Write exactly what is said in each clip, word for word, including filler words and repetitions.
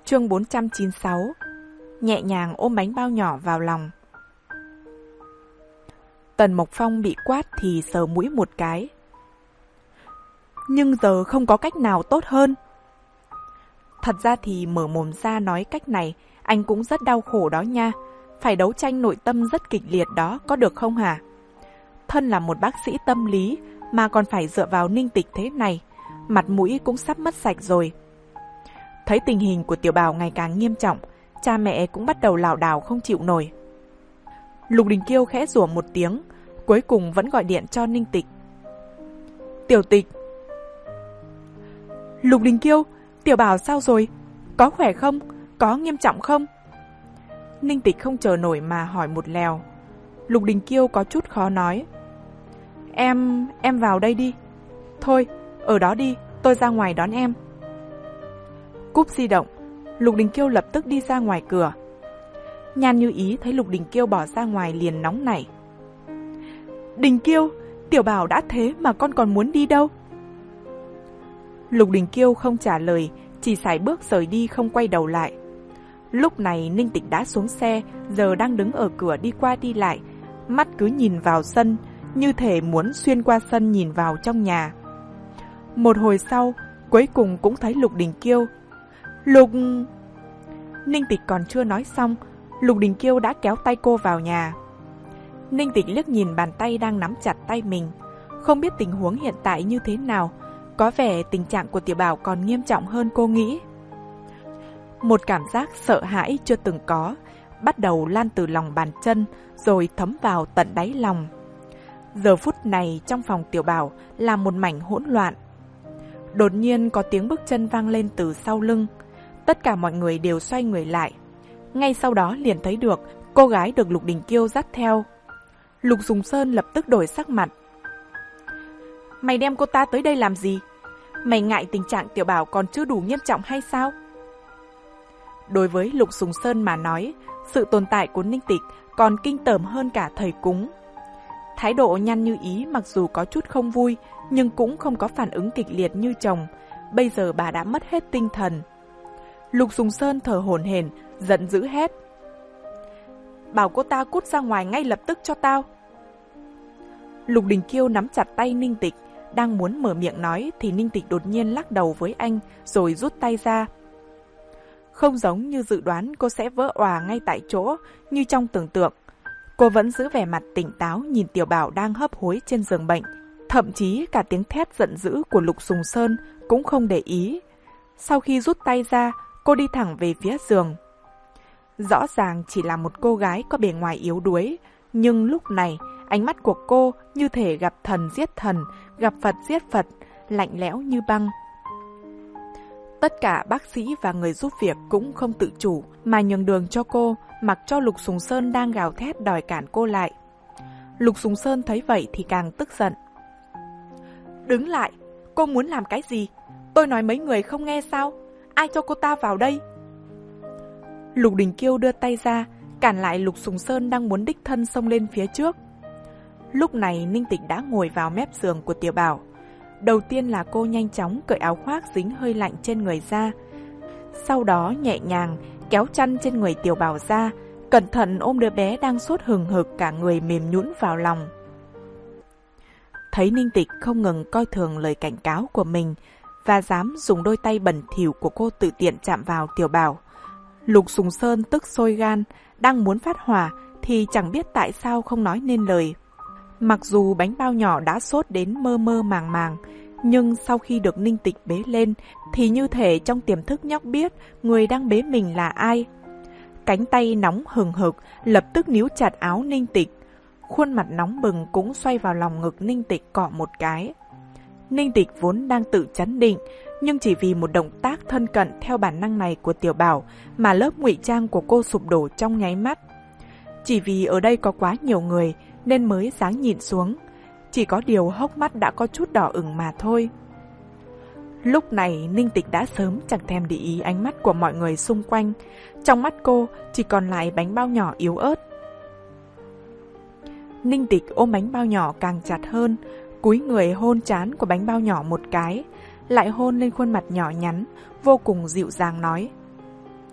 Chương bốn trăm chín mươi sáu. Nhẹ nhàng ôm bánh bao nhỏ vào lòng. Tần Mộc Phong bị quát thì sờ mũi một cái. Nhưng giờ không có cách nào tốt hơn. Thật ra thì mở mồm ra nói cách này, anh cũng rất đau khổ đó nha. Phải đấu tranh nội tâm rất kịch liệt đó, có được không hả? Thân là một bác sĩ tâm lý mà còn phải dựa vào Ninh Tịch thế này, mặt mũi cũng sắp mất sạch rồi. Thấy tình hình của Tiểu Bảo ngày càng nghiêm trọng, cha mẹ cũng bắt đầu lảo đảo không chịu nổi. Lục Đình Kiêu khẽ rủa một tiếng, cuối cùng vẫn gọi điện cho Ninh Tịch. Tiểu Tịch. Lục Đình Kiêu, Tiểu Bảo sao rồi? Có khỏe không? Có nghiêm trọng không? Ninh Tịch không chờ nổi mà hỏi một lèo. Lục Đình Kiêu có chút khó nói. Em, em vào đây đi. Thôi, ở đó đi, tôi ra ngoài đón em. Cúp di động, Lục Đình Kiêu lập tức đi ra ngoài cửa. Nhan Như Ý thấy Lục Đình Kiêu bỏ ra ngoài liền nóng nảy. Đình Kiêu, Tiểu Bảo đã thế mà con còn muốn đi đâu? Lục Đình Kiêu không trả lời, chỉ sải bước rời đi không quay đầu lại. Lúc này Ninh Tịch đã xuống xe, giờ đang đứng ở cửa đi qua đi lại, mắt cứ nhìn vào sân, như thể muốn xuyên qua sân nhìn vào trong nhà. Một hồi sau, cuối cùng cũng thấy Lục Đình Kiêu. Lục... Ninh Tịch còn chưa nói xong, Lục Đình Kiêu đã kéo tay cô vào nhà. Ninh Tịch liếc nhìn bàn tay đang nắm chặt tay mình, không biết tình huống hiện tại như thế nào, có vẻ tình trạng của Tiểu Bảo còn nghiêm trọng hơn cô nghĩ. Một cảm giác sợ hãi chưa từng có, bắt đầu lan từ lòng bàn chân, rồi thấm vào tận đáy lòng. Giờ phút này trong phòng Tiểu Bảo là một mảnh hỗn loạn. Đột nhiên có tiếng bước chân vang lên từ sau lưng. Tất cả mọi người đều xoay người lại. Ngay sau đó liền thấy được cô gái được Lục Đình Kiêu dắt theo. Lục Sùng Sơn lập tức đổi sắc mặt. Mày đem cô ta tới đây làm gì? Mày ngại tình trạng Tiểu Bảo còn chưa đủ nghiêm trọng hay sao? Đối với Lục Sùng Sơn mà nói, sự tồn tại của Ninh Tịch còn kinh tởm hơn cả thầy cúng. Thái độ Nhan Như Ý mặc dù có chút không vui, nhưng cũng không có phản ứng kịch liệt như chồng. Bây giờ bà đã mất hết tinh thần. Lục Sùng Sơn thở hổn hển, giận dữ hét. Bảo cô ta cút ra ngoài ngay lập tức cho tao. Lục Đình Kiêu nắm chặt tay Ninh Tịch, đang muốn mở miệng nói thì Ninh Tịch đột nhiên lắc đầu với anh rồi rút tay ra. Không giống như dự đoán cô sẽ vỡ òa ngay tại chỗ như trong tưởng tượng. Cô vẫn giữ vẻ mặt tỉnh táo nhìn Tiểu Bảo đang hấp hối trên giường bệnh. Thậm chí cả tiếng thét giận dữ của Lục Sùng Sơn cũng không để ý. Sau khi rút tay ra, cô đi thẳng về phía giường. Rõ ràng chỉ là một cô gái có bề ngoài yếu đuối, nhưng lúc này ánh mắt của cô như thể gặp thần giết thần, gặp Phật giết Phật, lạnh lẽo như băng. Tất cả bác sĩ và người giúp việc cũng không tự chủ mà nhường đường cho cô, mặc cho Lục Sùng Sơn đang gào thét đòi cản cô lại. Lục Sùng Sơn thấy vậy thì càng tức giận. Đứng lại, cô muốn làm cái gì? Tôi nói mấy người không nghe sao? Ai cho cô ta vào đây? Lục Đình Kiêu đưa tay ra, cản lại Lục Sùng Sơn đang muốn đích thân xông lên phía trước. Lúc này Ninh Tịch đã ngồi vào mép giường của Tiểu Bảo. Đầu tiên là cô nhanh chóng cởi áo khoác dính hơi lạnh trên người ra. Sau đó nhẹ nhàng kéo chăn trên người Tiểu Bảo ra, cẩn thận ôm đứa bé đang sốt hừng hực cả người mềm nhũn vào lòng. Thấy Ninh Tịch không ngừng coi thường lời cảnh cáo của mình và dám dùng đôi tay bẩn thỉu của cô tự tiện chạm vào Tiểu Bảo, Lục Sùng Sơn tức sôi gan, đang muốn phát hỏa thì chẳng biết tại sao không nói nên lời. Mặc dù bánh bao nhỏ đã sốt đến mơ mơ màng màng, nhưng sau khi được Ninh Tịch bế lên thì như thể trong tiềm thức nhóc biết người đang bế mình là ai. Cánh tay nóng hừng hực lập tức níu chặt áo Ninh Tịch. Khuôn mặt nóng bừng cũng xoay vào lòng ngực Ninh Tịch cọ một cái. Ninh Tịch vốn đang tự trấn định, nhưng chỉ vì một động tác thân cận theo bản năng này của Tiểu Bảo mà lớp ngụy trang của cô sụp đổ trong nháy mắt. Chỉ vì ở đây có quá nhiều người nên mới dáng nhìn xuống, chỉ có điều hốc mắt đã có chút đỏ ửng mà thôi. Lúc này Ninh Tịch đã sớm chẳng thèm để ý ánh mắt của mọi người xung quanh, trong mắt cô chỉ còn lại bánh bao nhỏ yếu ớt. Ninh Tịch ôm bánh bao nhỏ càng chặt hơn, cúi người hôn trán của bánh bao nhỏ một cái, lại hôn lên khuôn mặt nhỏ nhắn, vô cùng dịu dàng nói.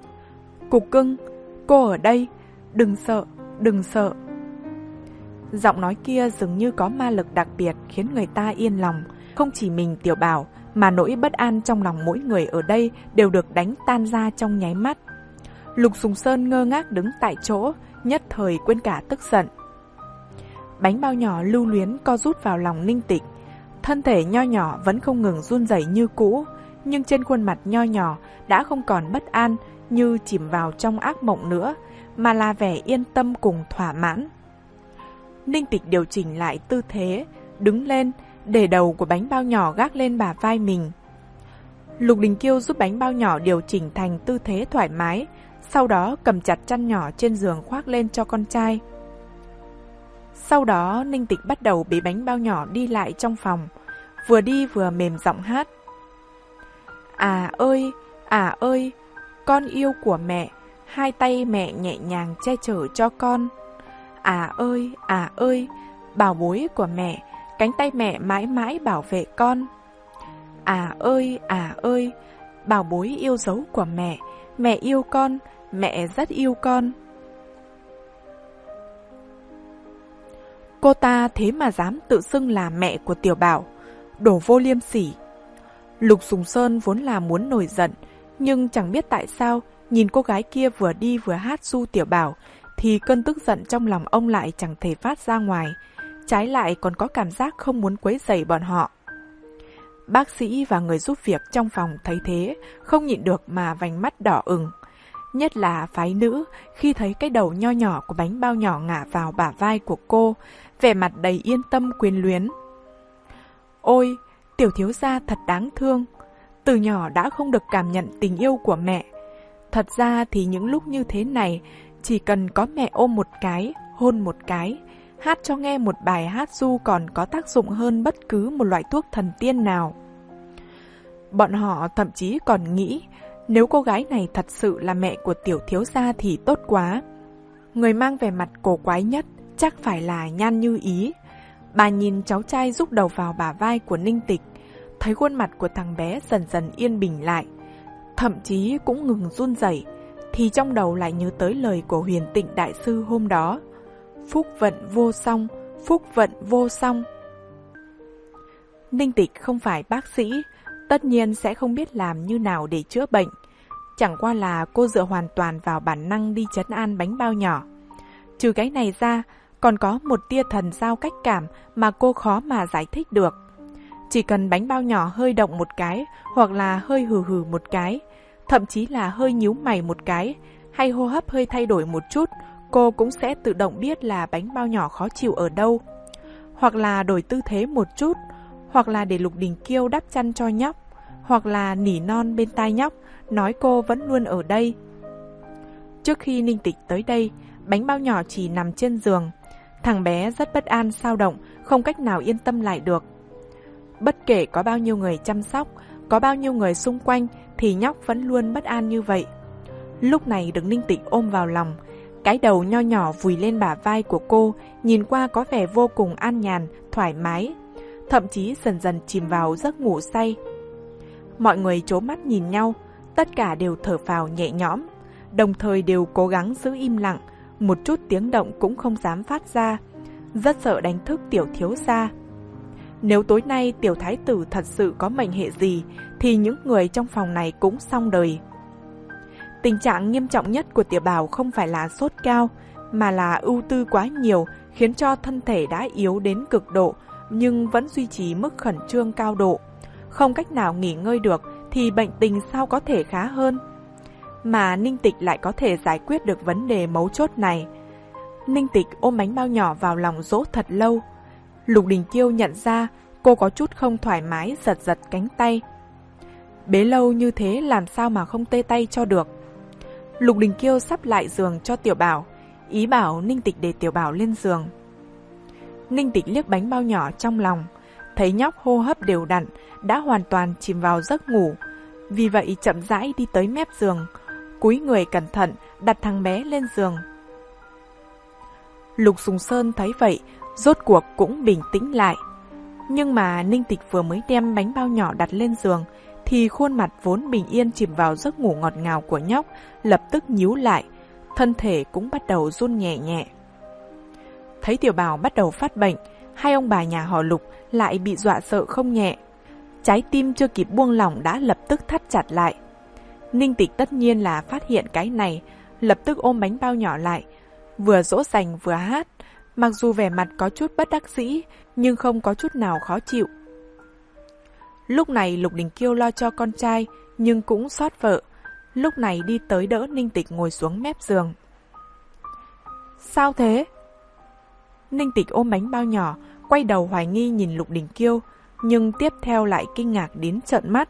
Cục cưng, cô ở đây, đừng sợ, đừng sợ. Giọng nói kia dường như có ma lực đặc biệt khiến người ta yên lòng. Không chỉ mình Tiểu Bảo, mà nỗi bất an trong lòng mỗi người ở đây đều được đánh tan ra trong nháy mắt. Lục Sùng Sơn ngơ ngác đứng tại chỗ, nhất thời quên cả tức giận. Bánh bao nhỏ lưu luyến co rút vào lòng Ninh Tịch. Thân thể nho nhỏ vẫn không ngừng run rẩy như cũ, nhưng trên khuôn mặt nho nhỏ đã không còn bất an như chìm vào trong ác mộng nữa, mà là vẻ yên tâm cùng thỏa mãn. Ninh Tịch điều chỉnh lại tư thế, đứng lên, để đầu của bánh bao nhỏ gác lên bả vai mình. Lục Đình Kiêu giúp bánh bao nhỏ điều chỉnh thành tư thế thoải mái, sau đó cầm chặt chăn nhỏ trên giường khoác lên cho con trai. Sau đó Ninh Tịch bắt đầu bế bánh bao nhỏ đi lại trong phòng, vừa đi vừa mềm giọng hát. À ơi, à ơi, con yêu của mẹ, hai tay mẹ nhẹ nhàng che chở cho con. À ơi, à ơi, bảo bối của mẹ, cánh tay mẹ mãi mãi bảo vệ con. À ơi, à ơi, bảo bối yêu dấu của mẹ, mẹ yêu con, mẹ rất yêu con. Cô ta thế mà dám tự xưng là mẹ của Tiểu Bảo, đổ vô liêm sỉ. Lục Sùng Sơn vốn là muốn nổi giận, nhưng chẳng biết tại sao, nhìn cô gái kia vừa đi vừa hát ru Tiểu Bảo, thì cơn tức giận trong lòng ông lại chẳng thể phát ra ngoài, trái lại còn có cảm giác không muốn quấy rầy bọn họ. Bác sĩ và người giúp việc trong phòng thấy thế, không nhịn được mà vành mắt đỏ ửng. Nhất là phái nữ, khi thấy cái đầu nho nhỏ của bánh bao nhỏ ngả vào bả vai của cô, vẻ mặt đầy yên tâm quyến luyến. Ôi, tiểu thiếu gia thật đáng thương, từ nhỏ đã không được cảm nhận tình yêu của mẹ. Thật ra thì những lúc như thế này, chỉ cần có mẹ ôm một cái, hôn một cái, hát cho nghe một bài hát ru còn có tác dụng hơn bất cứ một loại thuốc thần tiên nào. Bọn họ thậm chí còn nghĩ, nếu cô gái này thật sự là mẹ của tiểu thiếu gia thì tốt quá. Người mang vẻ mặt cổ quái nhất chắc phải là Nhan Như Ý. Bà nhìn cháu trai rúc đầu vào bả vai của Ninh Tịch, thấy khuôn mặt của thằng bé dần dần yên bình lại, thậm chí cũng ngừng run rẩy, thì trong đầu lại nhớ tới lời của Huyền Tịnh đại sư hôm đó. Phúc vận vô song, phúc vận vô song. Ninh Tịch không phải bác sĩ, tất nhiên sẽ không biết làm như nào để chữa bệnh. Chẳng qua là cô dựa hoàn toàn vào bản năng đi trấn an bánh bao nhỏ. Trừ cái này ra, còn có một tia thần giao cách cảm mà cô khó mà giải thích được. Chỉ cần bánh bao nhỏ hơi động một cái, hoặc là hơi hừ hừ một cái, thậm chí là hơi nhíu mày một cái, hay hô hấp hơi thay đổi một chút, cô cũng sẽ tự động biết là bánh bao nhỏ khó chịu ở đâu. Hoặc là đổi tư thế một chút, hoặc là để Lục Đình Kiêu đắp chăn cho nhóc, hoặc là nỉ non bên tai nhóc, nói cô vẫn luôn ở đây. Trước khi Ninh Tịch tới đây, bánh bao nhỏ chỉ nằm trên giường. Thằng bé rất bất an xao động, không cách nào yên tâm lại được. Bất kể có bao nhiêu người chăm sóc, có bao nhiêu người xung quanh, thì nhóc vẫn luôn bất an như vậy. Lúc này được Ninh Tịch ôm vào lòng, cái đầu nho nhỏ vùi lên bả vai của cô, nhìn qua có vẻ vô cùng an nhàn, thoải mái, thậm chí dần dần chìm vào giấc ngủ say. Mọi người trố mắt nhìn nhau, tất cả đều thở phào nhẹ nhõm, đồng thời đều cố gắng giữ im lặng, một chút tiếng động cũng không dám phát ra, rất sợ đánh thức tiểu thiếu gia. Nếu tối nay tiểu thái tử thật sự có mệnh hệ gì, thì những người trong phòng này cũng xong đời. Tình trạng nghiêm trọng nhất của Tiểu Bảo không phải là sốt cao, mà là ưu tư quá nhiều, khiến cho thân thể đã yếu đến cực độ, nhưng vẫn duy trì mức khẩn trương cao độ. Không cách nào nghỉ ngơi được, thì bệnh tình sao có thể khá hơn. Mà Ninh Tịch lại có thể giải quyết được vấn đề mấu chốt này. Ninh Tịch ôm bánh bao nhỏ vào lòng dỗ thật lâu. Lục Đình Kiêu nhận ra cô có chút không thoải mái, giật giật cánh tay. Bế lâu như thế làm sao mà không tê tay cho được. Lục Đình Kiêu sắp lại giường cho Tiểu Bảo, ý bảo Ninh Tịch để Tiểu Bảo lên giường. Ninh Tịch liếc bánh bao nhỏ trong lòng, thấy nhóc hô hấp đều đặn, đã hoàn toàn chìm vào giấc ngủ. Vì vậy chậm rãi đi tới mép giường, cúi người cẩn thận đặt thằng bé lên giường. Lục Sùng Sơn thấy vậy, rốt cuộc cũng bình tĩnh lại. Nhưng mà Ninh Tịch vừa mới đem bánh bao nhỏ đặt lên giường, thì khuôn mặt vốn bình yên chìm vào giấc ngủ ngọt ngào của nhóc lập tức nhíu lại, thân thể cũng bắt đầu run nhẹ nhẹ. Thấy Tiểu Bảo bắt đầu phát bệnh, hai ông bà nhà họ Lục lại bị dọa sợ không nhẹ. Trái tim chưa kịp buông lỏng đã lập tức thắt chặt lại. Ninh Tịch tất nhiên là phát hiện cái này, lập tức ôm bánh bao nhỏ lại, vừa dỗ dành vừa hát, mặc dù vẻ mặt có chút bất đắc dĩ, nhưng không có chút nào khó chịu. Lúc này Lục Đình Kiêu lo cho con trai, nhưng cũng xót vợ, lúc này đi tới đỡ Ninh Tịch ngồi xuống mép giường. Sao thế? Ninh Tịch ôm bánh bao nhỏ, quay đầu hoài nghi nhìn Lục Đình Kiêu, nhưng tiếp theo lại kinh ngạc đến trợn mắt.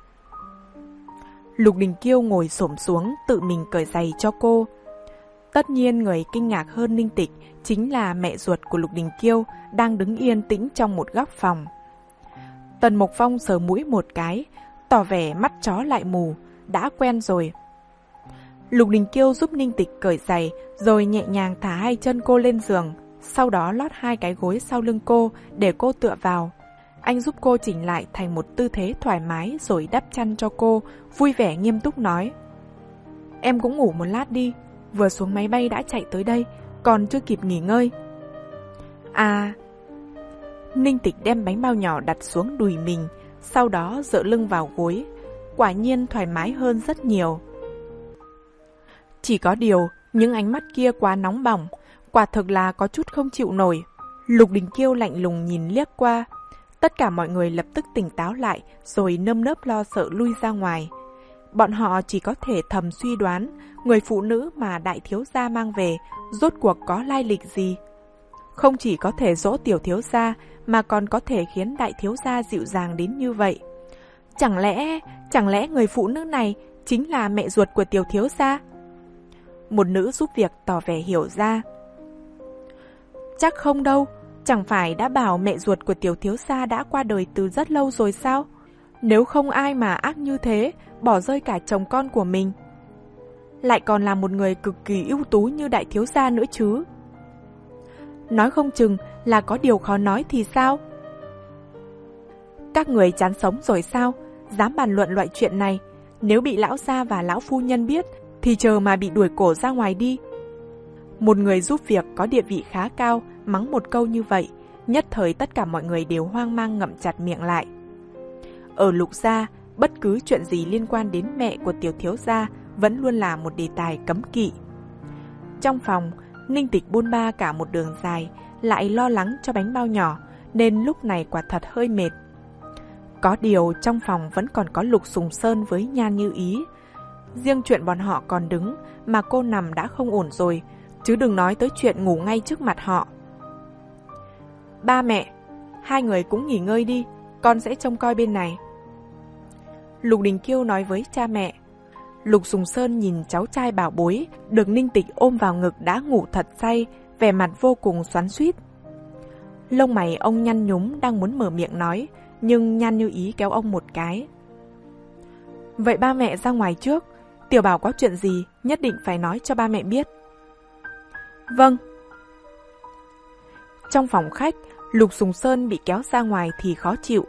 Lục Đình Kiêu ngồi xổm xuống tự mình cởi giày cho cô. Tất nhiên người kinh ngạc hơn Ninh Tịch chính là mẹ ruột của Lục Đình Kiêu đang đứng yên tĩnh trong một góc phòng. Tần Mộc Phong sờ mũi một cái, tỏ vẻ mắt chó lại mù, đã quen rồi. Lục Đình Kiêu giúp Ninh Tịch cởi giày rồi nhẹ nhàng thả hai chân cô lên giường, sau đó lót hai cái gối sau lưng cô để cô tựa vào. Anh giúp cô chỉnh lại thành một tư thế thoải mái rồi đắp chăn cho cô, vui vẻ nghiêm túc nói. Em cũng ngủ một lát đi, vừa xuống máy bay đã chạy tới đây, còn chưa kịp nghỉ ngơi. À... Ninh Tịch đem bánh bao nhỏ đặt xuống đùi mình, sau đó dựa lưng vào gối, quả nhiên thoải mái hơn rất nhiều. Chỉ có điều, những ánh mắt kia quá nóng bỏng, quả thực là có chút không chịu nổi. Lục Đình Kiêu lạnh lùng nhìn liếc qua. Tất cả mọi người lập tức tỉnh táo lại rồi nơm nớp lo sợ lui ra ngoài. Bọn họ chỉ có thể thầm suy đoán người phụ nữ mà đại thiếu gia mang về rốt cuộc có lai lịch gì. Không chỉ có thể dỗ tiểu thiếu gia mà còn có thể khiến đại thiếu gia dịu dàng đến như vậy. Chẳng lẽ, chẳng lẽ người phụ nữ này chính là mẹ ruột của tiểu thiếu gia? Một nữ giúp việc tỏ vẻ hiểu ra. Chắc không đâu, chẳng phải đã bảo mẹ ruột của tiểu thiếu gia đã qua đời từ rất lâu rồi sao? Nếu không ai mà ác như thế, bỏ rơi cả chồng con của mình. Lại còn là một người cực kỳ ưu tú như đại thiếu gia nữa chứ. Nói không chừng là có điều khó nói thì sao? Các người chán sống rồi sao? Dám bàn luận loại chuyện này. Nếu bị lão gia và lão phu nhân biết, thì chờ mà bị đuổi cổ ra ngoài đi. Một người giúp việc có địa vị khá cao mắng một câu như vậy, nhất thời tất cả mọi người đều hoang mang ngậm chặt miệng lại. Ở Lục gia, bất cứ chuyện gì liên quan đến mẹ của tiểu thiếu gia vẫn luôn là một đề tài cấm kỵ. Trong phòng, Ninh Tịch buôn ba cả một đường dài, lại lo lắng cho bánh bao nhỏ, nên lúc này quả thật hơi mệt. Có điều trong phòng vẫn còn có Lục Sùng Sơn với Nhan Như Ý. Riêng chuyện bọn họ còn đứng, mà cô nằm đã không ổn rồi, chứ đừng nói tới chuyện ngủ ngay trước mặt họ. Ba mẹ, hai người cũng nghỉ ngơi đi, con sẽ trông coi bên này. Lục Đình Kiêu nói với cha mẹ. Lục Sùng Sơn nhìn cháu trai bảo bối, được Ninh Tịch ôm vào ngực đã ngủ thật say, vẻ mặt vô cùng xoắn xuýt. Lông mày ông nhăn nhúm đang muốn mở miệng nói, nhưng Nhan Như Ý kéo ông một cái. Vậy ba mẹ ra ngoài trước, Tiểu Bảo có chuyện gì nhất định phải nói cho ba mẹ biết. Vâng. Trong phòng khách, Lục Sùng Sơn bị kéo ra ngoài thì khó chịu.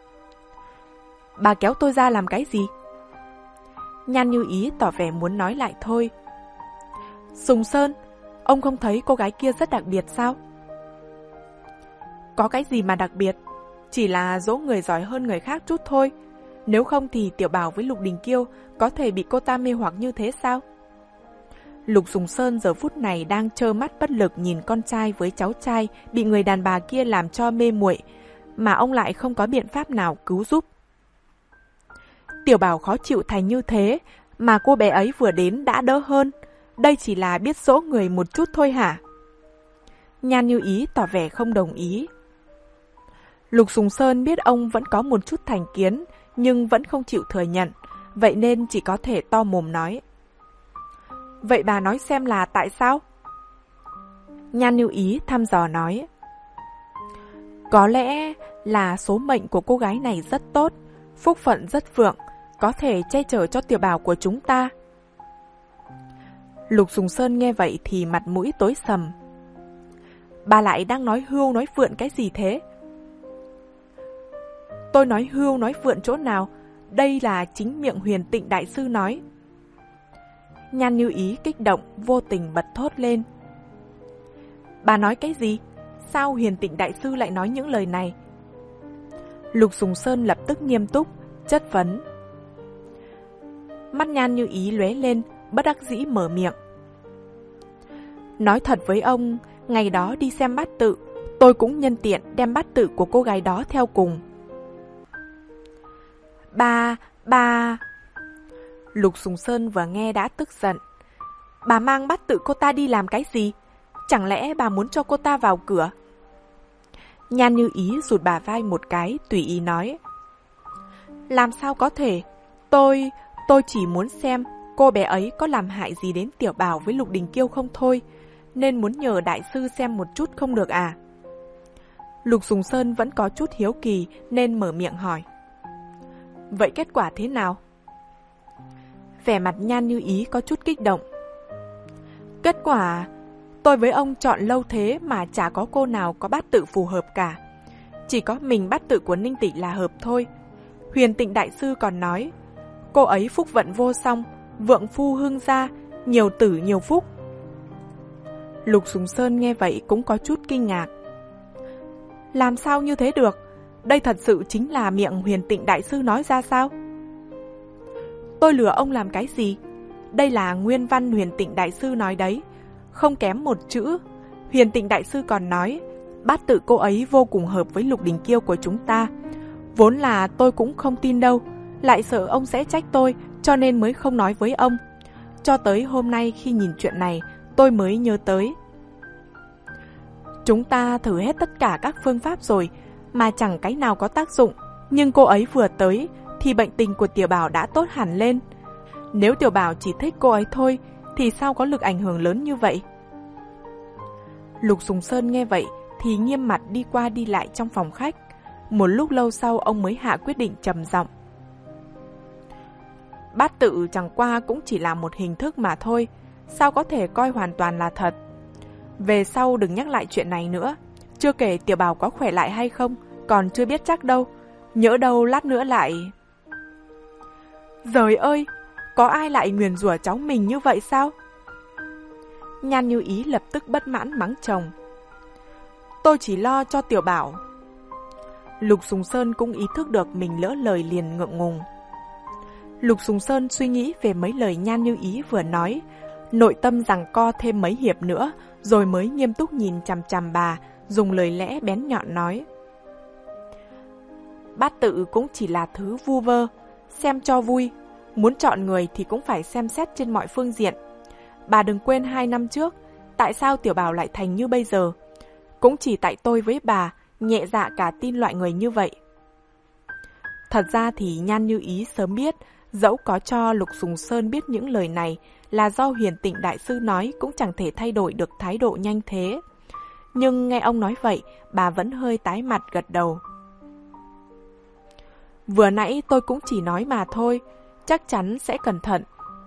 Bà kéo tôi ra làm cái gì? Nhan Như Ý tỏ vẻ muốn nói lại thôi. Sùng Sơn, ông không thấy cô gái kia rất đặc biệt sao? Có cái gì mà đặc biệt? Chỉ là dỗ người giỏi hơn người khác chút thôi. Nếu không thì Tiểu Bảo với Lục Đình Kiêu có thể bị cô ta mê hoặc như thế sao? Lục Sùng Sơn giờ phút này đang trơ mắt bất lực nhìn con trai với cháu trai bị người đàn bà kia làm cho mê muội, mà ông lại không có biện pháp nào cứu giúp. Tiểu Bảo khó chịu thành như thế, mà cô bé ấy vừa đến đã đỡ hơn. Đây chỉ là biết dỗ người một chút thôi hả? Nhan Như Ý tỏ vẻ không đồng ý. Lục Sùng Sơn biết ông vẫn có một chút thành kiến, nhưng vẫn không chịu thừa nhận, vậy nên chỉ có thể to mồm nói. Vậy bà nói xem là tại sao? Nhan Như Ý thăm dò nói. Có lẽ là số mệnh của cô gái này rất tốt, phúc phận rất vượng, có thể che chở cho Tiểu Bảo của chúng ta. Lục Sùng Sơn nghe vậy thì mặt mũi tối sầm. Bà lại đang nói hưu nói vượn cái gì thế? Tôi nói hưu nói vượn chỗ nào? đây là chính miệng Huyền Tịnh Đại Sư nói. Nhan Như Ý kích động, vô tình bật thốt lên. Bà nói cái gì? Sao Huyền Tịnh Đại Sư lại nói những lời này? Lục Sùng Sơn lập tức nghiêm túc, chất vấn. Mắt Nhan Như Ý lóe lên, bất đắc dĩ mở miệng. Nói thật với ông, ngày đó đi xem bát tự, tôi cũng nhân tiện đem bát tự của cô gái đó theo cùng. Bà, bà... Lục Sùng Sơn vừa nghe đã tức giận. Bà mang bát tự cô ta đi làm cái gì? Chẳng lẽ bà muốn cho cô ta vào cửa? Nhan Như Ý rụt bà vai một cái, tùy ý nói. Làm sao có thể? Tôi, tôi chỉ muốn xem cô bé ấy có làm hại gì đến Tiểu Bảo với Lục Đình Kiêu không thôi, nên muốn nhờ đại sư xem một chút không được à? Lục Sùng Sơn vẫn có chút hiếu kỳ nên mở miệng hỏi. Vậy kết quả thế nào? Vẻ mặt Nhan Như Ý có chút kích động. Kết quả, tôi với ông chọn lâu thế mà chả có cô nào có bát tự phù hợp cả. Chỉ có mình bát tự của Ninh Tỷ là hợp thôi. Huyền Tịnh Đại Sư còn nói, cô ấy phúc vận vô song, vượng phu hương gia, nhiều tử nhiều phúc. Lục Sùng Sơn nghe vậy cũng có chút kinh ngạc. Làm sao như thế được? Đây thật sự chính là miệng Huyền Tịnh Đại Sư nói ra sao? Tôi lừa ông làm cái gì? Đây là nguyên văn Huyền Tịnh Đại Sư nói đấy, không kém một chữ. Huyền Tịnh Đại Sư còn nói, bát tự cô ấy vô cùng hợp với Lục Đình Kiêu của chúng ta. Vốn là tôi cũng không tin đâu, lại sợ ông sẽ trách tôi, cho nên mới không nói với ông. Cho tới hôm nay khi nhìn chuyện này, tôi mới nhớ tới. Chúng ta thử hết tất cả các phương pháp rồi, mà chẳng cái nào có tác dụng. Nhưng cô ấy vừa tới, thì bệnh tình của Tiểu Bảo đã tốt hẳn lên. Nếu Tiểu Bảo chỉ thích cô ấy thôi, thì sao có lực ảnh hưởng lớn như vậy? Lục Sùng Sơn nghe vậy, thì nghiêm mặt đi qua đi lại trong phòng khách. Một lúc lâu sau ông mới hạ quyết định trầm giọng. Bát tự chẳng qua cũng chỉ là một hình thức mà thôi, sao có thể coi hoàn toàn là thật? Về sau đừng nhắc lại chuyện này nữa. Chưa kể Tiểu Bảo có khỏe lại hay không, còn chưa biết chắc đâu. Nhỡ đâu lát nữa lại... Giời ơi, có ai lại nguyền rủa cháu mình như vậy sao? Nhan Như Ý lập tức bất mãn mắng chồng. Tôi chỉ lo cho Tiểu Bảo. Lục Sùng Sơn cũng ý thức được mình lỡ lời liền ngượng ngùng. Lục Sùng Sơn suy nghĩ về mấy lời Nhan Như Ý vừa nói, nội tâm giằng co thêm mấy hiệp nữa, rồi mới nghiêm túc nhìn chằm chằm bà, dùng lời lẽ bén nhọn nói. Bát tự cũng chỉ là thứ vu vơ, xem cho vui. Muốn chọn người thì cũng phải xem xét trên mọi phương diện. Bà đừng quên hai năm trước, tại sao Tiểu Bảo lại thành như bây giờ? Cũng chỉ tại tôi với bà nhẹ dạ cả tin loại người như vậy. Thật ra thì Nhan Như Ý sớm biết, dẫu có cho Lục Sùng Sơn biết những lời này là do Huyền Tịnh Đại Sư nói cũng chẳng thể thay đổi được thái độ nhanh thế. Nhưng nghe ông nói vậy, bà vẫn hơi tái mặt gật đầu. Vừa nãy tôi cũng chỉ nói mà thôi, chắc chắn sẽ cẩn thận.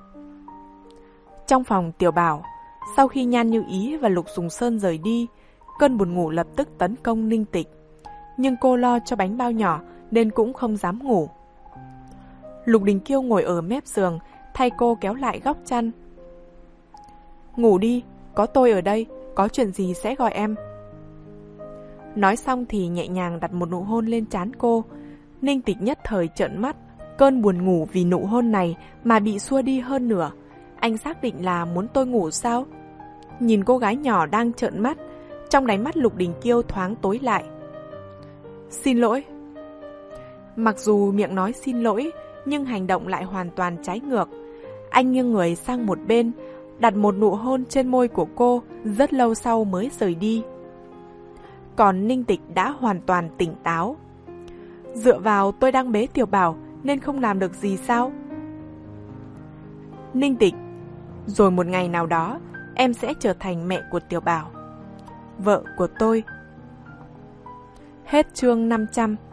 Trong phòng Tiểu Bảo, sau khi Nhan Như Ý và Lục Sùng Sơn rời đi, cơn buồn ngủ lập tức tấn công Ninh Tịch. Nhưng cô lo cho bánh bao nhỏ nên cũng không dám ngủ. Lục Đình Kiêu ngồi ở mép giường, thay cô kéo lại góc chăn. Ngủ đi, có tôi ở đây, có chuyện gì sẽ gọi em. Nói xong thì nhẹ nhàng đặt một nụ hôn lên trán cô. Ninh Tịch nhất thời trợn mắt, cơn buồn ngủ vì nụ hôn này mà bị xua đi hơn nửa. Anh xác định là muốn tôi ngủ sao? Nhìn cô gái nhỏ đang trợn mắt, trong đáy mắt Lục Đình Kiêu thoáng tối lại. Xin lỗi. Mặc dù miệng nói xin lỗi, nhưng hành động lại hoàn toàn trái ngược. Anh nghiêng người sang một bên, đặt một nụ hôn trên môi của cô, rất lâu sau mới rời đi. Còn Ninh Tịch đã hoàn toàn tỉnh táo. Dựa vào tôi đang bế Tiểu Bảo nên không làm được gì sao? Ninh Tịch, rồi một ngày nào đó em sẽ trở thành mẹ của Tiểu Bảo, vợ của tôi. Hết chương năm trăm.